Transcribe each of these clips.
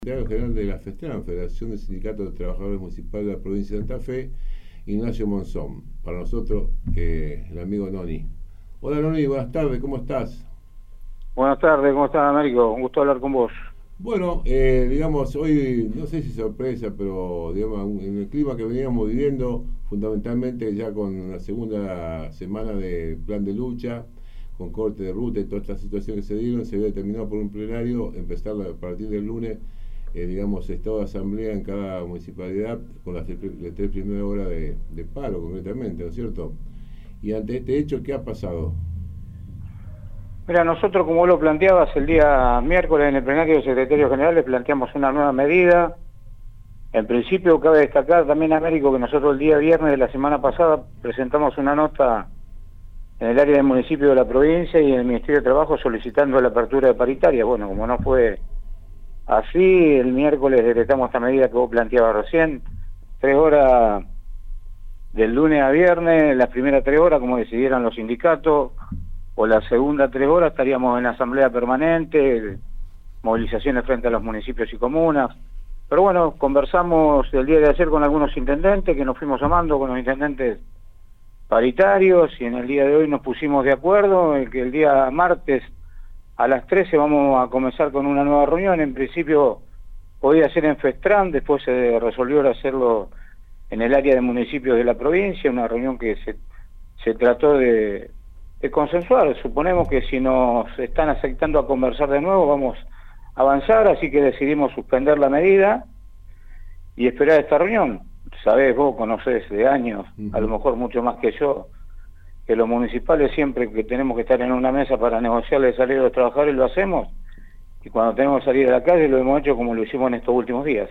Secretario General de la FESTRAN, Federación de Sindicatos de Trabajadores Municipales de la Provincia de Santa Fe, Ignacio Monzón. Para nosotros, el amigo Noni. Hola Noni, buenas tardes, ¿cómo estás? Buenas tardes, ¿cómo estás, Américo? Un gusto hablar con vos. Bueno, digamos, hoy, no sé si sorpresa, pero digamos, en el clima que veníamos viviendo, fundamentalmente ya con la segunda semana de plan de lucha, con corte de ruta y todas estas situaciones que se dieron, se había determinado por un plenario empezar a partir del lunes, digamos, estado de asamblea en cada municipalidad con las tres primeras horas de paro, concretamente, ¿no es cierto? Y ante este hecho, ¿qué ha pasado? Mira, nosotros, como vos lo planteabas, el día miércoles en el plenario del secretario general le planteamos una nueva medida. En principio, cabe destacar también, Américo, que nosotros el día viernes de la semana pasada presentamos una nota en el área del municipio de la provincia y en el Ministerio de Trabajo solicitando la apertura de paritaria. Bueno, como no fue así, el miércoles decretamos esta medida que vos planteabas recién, 3 horas del lunes a viernes, las primeras 3 horas, como decidieran los sindicatos, o las segundas 3 horas estaríamos en asamblea permanente, movilizaciones frente a los municipios y comunas. Pero bueno, conversamos el día de ayer con algunos intendentes, que nos fuimos llamando con los intendentes paritarios, y en el día de hoy nos pusimos de acuerdo en que el día martes a las 13 vamos a comenzar con una nueva reunión. En principio podía ser en Festran, después se resolvió hacerlo en el área de municipios de la provincia, una reunión que se trató de consensuar. Suponemos que si nos están aceptando a conversar de nuevo vamos a avanzar, así que decidimos suspender la medida y esperar esta reunión. Sabés, vos conocés de años, a lo mejor mucho más que yo, que los municipales siempre que tenemos que estar en una mesa para negociar el salario de los trabajadores lo hacemos, y cuando tenemos que salir a la calle lo hemos hecho como lo hicimos en estos últimos días.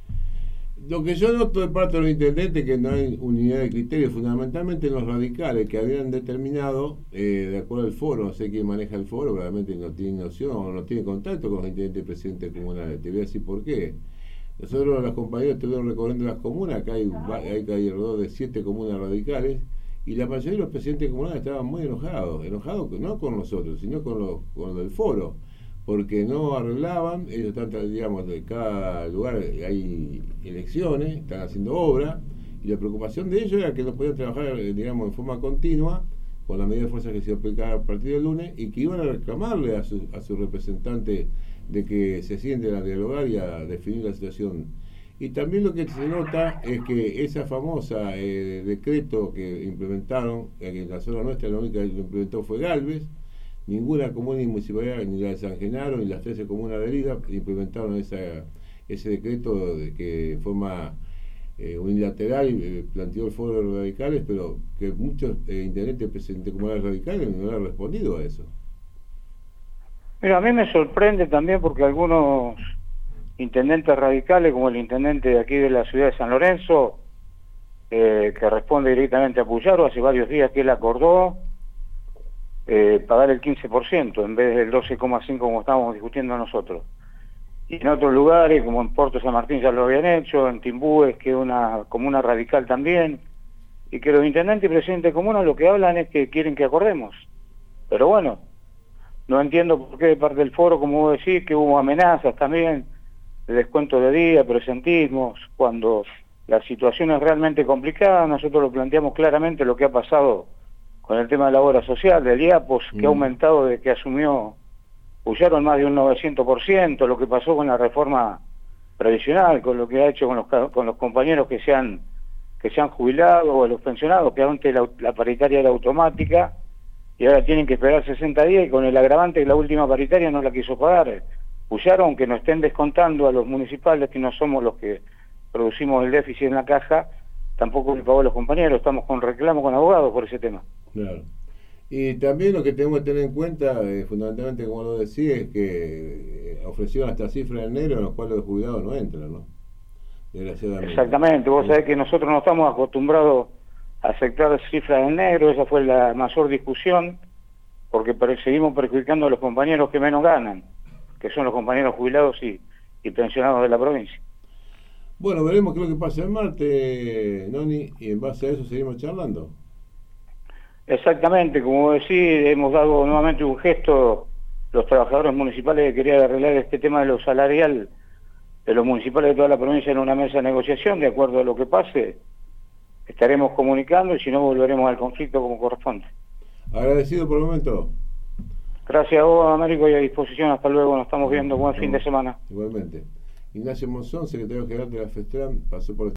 Lo que yo noto de parte de los intendentes que no hay unidad de criterio, fundamentalmente los radicales que habían determinado, de acuerdo al foro, no sé quién maneja el foro, realmente no tiene noción o no tiene contacto con los intendentes y presidentes comunales. Te voy a decir por qué. Nosotros, los compañeros, estuvieron recorriendo las comunas, acá hay alrededor de 7 comunas radicales, y la mayoría de los presidentes comunales estaban muy enojados no con nosotros, sino con los del foro, porque no arreglaban. Ellos están, digamos, de cada lugar hay elecciones, están haciendo obra, y la preocupación de ellos era que no podían trabajar, digamos, en forma continua con la medida de fuerza que se aplicaba a partir del lunes, y que iban a reclamarle a su representante de que se sienten a dialogar y a definir la situación. Y también lo que se nota es que esa famosa decreto que implementaron, que en la zona nuestra la única que lo implementó fue Galvez. Ninguna comuna ni municipalidad, ni la de San Genaro, ni las 13 comunas adheridas, implementaron ese decreto de que de forma unilateral planteó el foro de los radicales, pero que muchos intendentes presidentes comunales radicales no han respondido a eso. Mira, a mí me sorprende también porque algunos intendentes radicales, como el intendente de aquí de la ciudad de San Lorenzo, que responde directamente a Puyaro, hace varios días que él acordó pagar el 15% en vez del 12,5% como estábamos discutiendo nosotros. Y en otros lugares, como en Puerto San Martín ya lo habían hecho, en Timbúes, que es una comuna radical también, y que los intendentes y presidentes de comunas lo que hablan es que quieren que acordemos. Pero bueno, no entiendo por qué de parte del foro, como vos decís, que hubo amenazas también, de descuento de día, presentismos, cuando la situación es realmente complicada. Nosotros lo planteamos claramente lo que ha pasado con el tema de la obra social, del IAPOS, que ha aumentado desde que asumió Puyaro en más de un 900%, lo que pasó con la reforma previsional, con lo que ha hecho con los compañeros que se han jubilado, o los pensionados, que antes la paritaria era automática, y ahora tienen que esperar 60 días, y con el agravante que la última paritaria no la quiso pagar. Puyaro, aunque nos estén descontando a los municipales, que no somos los que producimos el déficit en la caja, tampoco le pagó a los compañeros. Estamos con reclamo con abogados por ese tema. Claro. Y también lo que tenemos que tener en cuenta, fundamentalmente, como lo decía, es que ofrecieron hasta cifras en negro en los cuales los jubilados no entran, ¿no? Desgraciadamente. Exactamente. Vos sabés que nosotros no estamos acostumbrados a aceptar cifras en negro. Esa fue la mayor discusión, porque seguimos perjudicando a los compañeros que menos ganan, que son los compañeros jubilados y pensionados de la provincia. Bueno, veremos qué es lo que pasa el martes, Noni, y en base a eso seguimos charlando. Exactamente, como decís, hemos dado nuevamente un gesto, los trabajadores municipales, que querían arreglar este tema de lo salarial los municipales de toda la provincia en una mesa de negociación, de acuerdo a lo que pase, estaremos comunicando y si no volveremos al conflicto como corresponde. Agradecido por el momento. Gracias a vos, Américo, y a disposición. Hasta luego, nos estamos viendo. Buen fin de semana. Igualmente. Ignacio Monzón, secretario general de la FESTRAN, pasó por